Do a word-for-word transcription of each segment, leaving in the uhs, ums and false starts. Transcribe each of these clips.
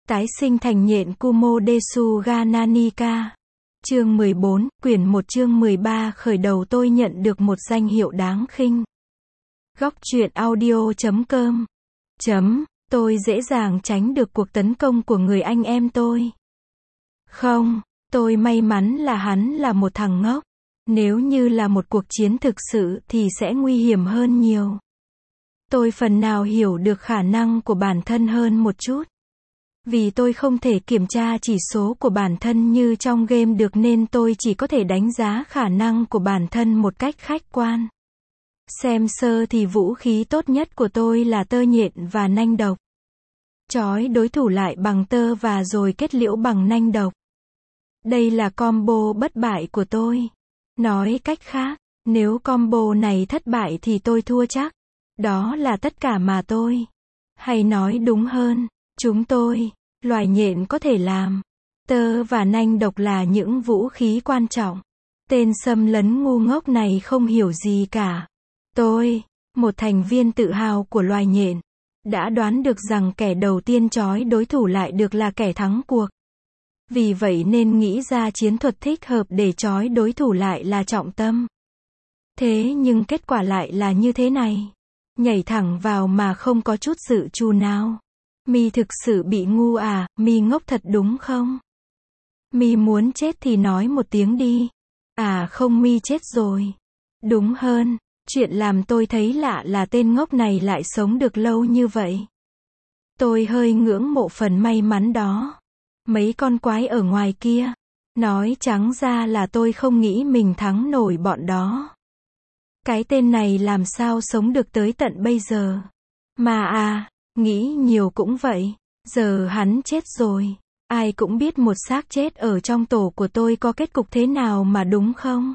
Tái sinh thành nhện Kumo Desu ga Nanika. Chương mười bốn, quyển một chương mười ba khởi đầu tôi nhận được một danh hiệu đáng khinh. Góc truyện audio chấm com. Chấm, tôi dễ dàng tránh được cuộc tấn công của người anh em tôi. Không, tôi may mắn là hắn là một thằng ngốc. Nếu như là một cuộc chiến thực sự thì sẽ nguy hiểm hơn nhiều. Tôi phần nào hiểu được khả năng của bản thân hơn một chút. Vì tôi không thể kiểm tra chỉ số của bản thân như trong game được nên tôi chỉ có thể đánh giá khả năng của bản thân một cách khách quan. Xem sơ thì vũ khí tốt nhất của tôi là tơ nhện và nanh độc. Trói đối thủ lại bằng tơ và rồi kết liễu bằng nanh độc. Đây là combo bất bại của tôi. Nói cách khác, nếu combo này thất bại thì tôi thua chắc. Đó là tất cả mà tôi, hay nói đúng hơn, chúng tôi, loài nhện có thể làm. Tơ và nanh độc là những vũ khí quan trọng. Tên xâm lấn ngu ngốc này không hiểu gì cả. Tôi, một thành viên tự hào của loài nhện, đã đoán được rằng kẻ đầu tiên trói đối thủ lại được là kẻ thắng cuộc. Vì vậy nên nghĩ ra chiến thuật thích hợp để trói đối thủ lại là trọng tâm. Thế nhưng kết quả lại là như thế này. Nhảy thẳng vào mà không có chút dự trù nào. Mi thực sự bị ngu à, Mi ngốc thật đúng không? Mi muốn chết thì nói một tiếng đi. À không, Mi chết rồi. Đúng hơn, chuyện làm tôi thấy lạ là tên ngốc này lại sống được lâu như vậy. Tôi hơi ngưỡng mộ phần may mắn đó. Mấy con quái ở ngoài kia. Nói trắng ra là tôi không nghĩ mình thắng nổi bọn đó. Cái tên này làm sao sống được tới tận bây giờ. Mà à, nghĩ nhiều cũng vậy. Giờ hắn chết rồi. Ai cũng biết một xác chết ở trong tổ của tôi có kết cục thế nào mà đúng không?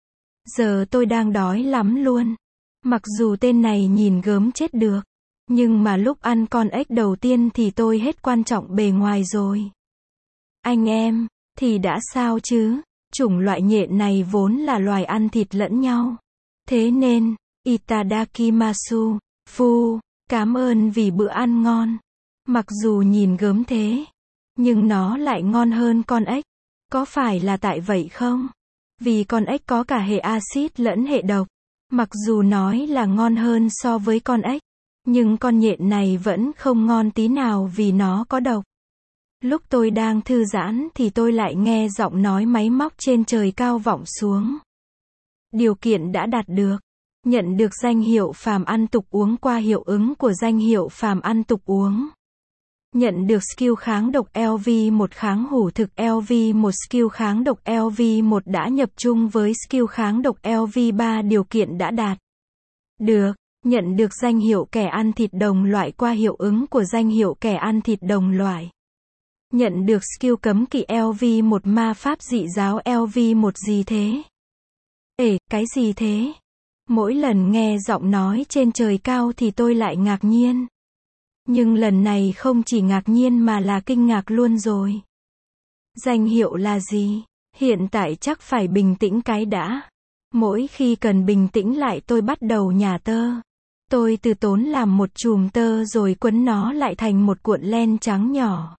Giờ tôi đang đói lắm luôn. Mặc dù tên này nhìn gớm chết được. Nhưng mà lúc ăn con ếch đầu tiên thì tôi hết quan trọng bề ngoài rồi. Anh em, thì đã sao chứ? Chủng loại nhện này vốn là loài ăn thịt lẫn nhau. Thế nên, itadakimasu, phu, cảm ơn vì bữa ăn ngon. Mặc dù nhìn gớm thế, nhưng nó lại ngon hơn con ếch. Có phải là tại vậy không? Vì con ếch có cả hệ axit lẫn hệ độc. Mặc dù nói là ngon hơn so với con ếch, nhưng con nhện này vẫn không ngon tí nào vì nó có độc. Lúc tôi đang thư giãn thì tôi lại nghe giọng nói máy móc trên trời cao vọng xuống. Điều kiện đã đạt được. Nhận được danh hiệu phàm ăn tục uống qua hiệu ứng của danh hiệu phàm ăn tục uống. Nhận được skill kháng độc L V một kháng hủ thực L V một skill kháng độc L V một đã nhập chung với skill kháng độc L V ba điều kiện đã đạt. Được. Nhận được danh hiệu kẻ ăn thịt đồng loại qua hiệu ứng của danh hiệu kẻ ăn thịt đồng loại. Nhận được skill cấm kỵ L V một ma pháp dị giáo L V một gì thế? Ê, cái gì thế? Mỗi lần nghe giọng nói trên trời cao thì tôi lại ngạc nhiên. Nhưng lần này không chỉ ngạc nhiên mà là kinh ngạc luôn rồi. Danh hiệu là gì? Hiện tại chắc phải bình tĩnh cái đã. Mỗi khi cần bình tĩnh lại tôi bắt đầu nhả tơ. Tôi từ tốn làm một chùm tơ rồi quấn nó lại thành một cuộn len trắng nhỏ.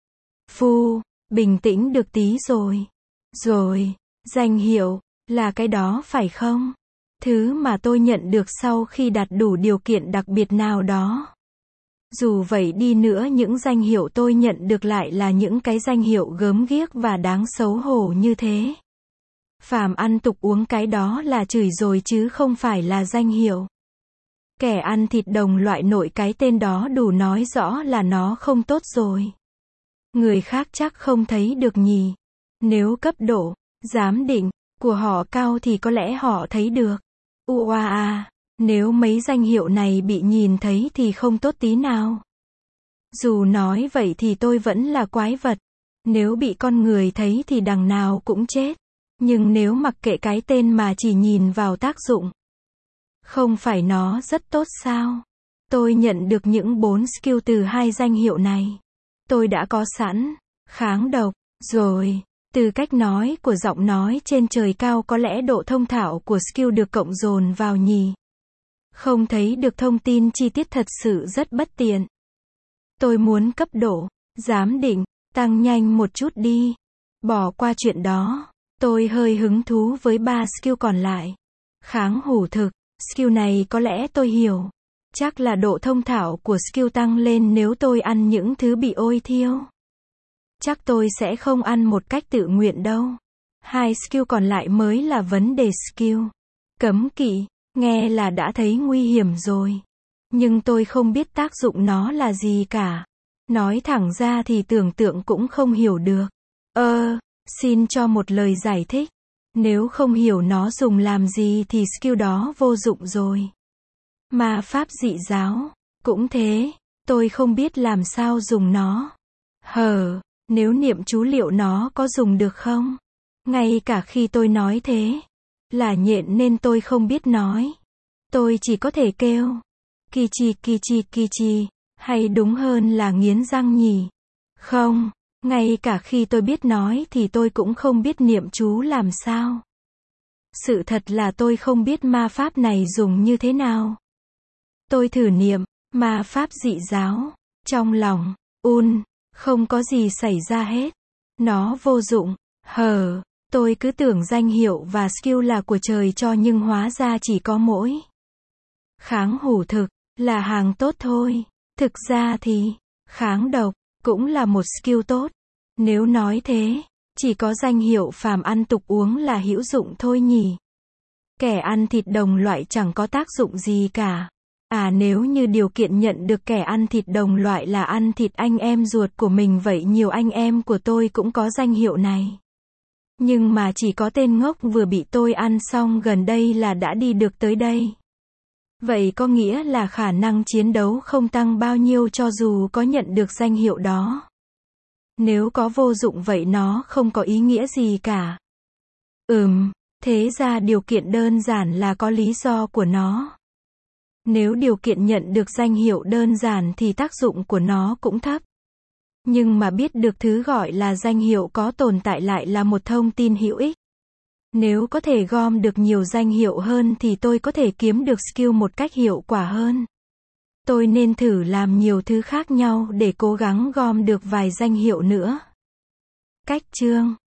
Phu, bình tĩnh được tí rồi. Rồi, danh hiệu, là cái đó phải không? Thứ mà tôi nhận được sau khi đạt đủ điều kiện đặc biệt nào đó. Dù vậy đi nữa những danh hiệu tôi nhận được lại là những cái danh hiệu gớm ghiếc và đáng xấu hổ như thế. Phàm ăn tục uống cái đó là chửi rồi chứ không phải là danh hiệu. Kẻ ăn thịt đồng loại nội cái tên đó đủ nói rõ là nó không tốt rồi. Người khác chắc không thấy được nhỉ. Nếu cấp độ, giám định, của họ cao thì có lẽ họ thấy được. Ua à, nếu mấy danh hiệu này bị nhìn thấy thì không tốt tí nào. Dù nói vậy thì tôi vẫn là quái vật. Nếu bị con người thấy thì đằng nào cũng chết. Nhưng nếu mặc kệ cái tên mà chỉ nhìn vào tác dụng, không phải nó rất tốt sao? Tôi nhận được những bốn skill từ hai danh hiệu này. Tôi đã có sẵn, kháng độc, rồi. Từ cách nói của giọng nói trên trời cao có lẽ độ thông thạo của skill được cộng dồn vào nhỉ. Không thấy được thông tin chi tiết thật sự rất bất tiện. Tôi muốn cấp độ, Giám định, tăng nhanh một chút đi. Bỏ qua chuyện đó. Tôi hơi hứng thú với ba skill còn lại. Kháng hủ thực, skill này có lẽ tôi hiểu. Chắc là độ thông thạo của skill tăng lên nếu tôi ăn những thứ bị ôi thiêu. Chắc tôi sẽ không ăn một cách tự nguyện đâu. Hai skill còn lại mới là vấn đề skill. Cấm kỵ, nghe là đã thấy nguy hiểm rồi. Nhưng tôi không biết tác dụng nó là gì cả. Nói thẳng ra thì tưởng tượng cũng không hiểu được. Ơ, xin cho một lời giải thích. Nếu không hiểu nó dùng làm gì thì skill đó vô dụng rồi. Ma pháp dị giáo, cũng thế, tôi không biết làm sao dùng nó. Hờ, nếu niệm chú liệu nó có dùng được không? Ngay cả khi tôi nói thế, là nhện nên tôi không biết nói. Tôi chỉ có thể kêu, kichi kichi kichi, hay đúng hơn là nghiến răng nhỉ? Không, ngay cả khi tôi biết nói thì tôi cũng không biết niệm chú làm sao. Sự thật là tôi không biết ma pháp này dùng như thế nào. Tôi thử niệm, ma pháp dị giáo, trong lòng, un, không có gì xảy ra hết. Nó vô dụng, hờ, tôi cứ tưởng danh hiệu và skill là của trời cho nhưng hóa ra chỉ có mỗi. Kháng hủ thực, là hàng tốt thôi. Thực ra thì, kháng độc, cũng là một skill tốt. Nếu nói thế, chỉ có danh hiệu phàm ăn tục uống là hữu dụng thôi nhỉ. Kẻ ăn thịt đồng loại chẳng có tác dụng gì cả. À nếu như điều kiện nhận được kẻ ăn thịt đồng loại là ăn thịt anh em ruột của mình vậy nhiều anh em của tôi cũng có danh hiệu này. Nhưng mà chỉ có tên ngốc vừa bị tôi ăn xong gần đây là đã đi được tới đây. Vậy có nghĩa là khả năng chiến đấu không tăng bao nhiêu cho dù có nhận được danh hiệu đó. Nếu có vô dụng vậy nó không có ý nghĩa gì cả. Ừm, thế ra điều kiện đơn giản là có lý do của nó. Nếu điều kiện nhận được danh hiệu đơn giản thì tác dụng của nó cũng thấp. Nhưng mà biết được thứ gọi là danh hiệu có tồn tại lại là một thông tin hữu ích. Nếu có thể gom được nhiều danh hiệu hơn thì tôi có thể kiếm được skill một cách hiệu quả hơn. Tôi nên thử làm nhiều thứ khác nhau để cố gắng gom được vài danh hiệu nữa. Cách chương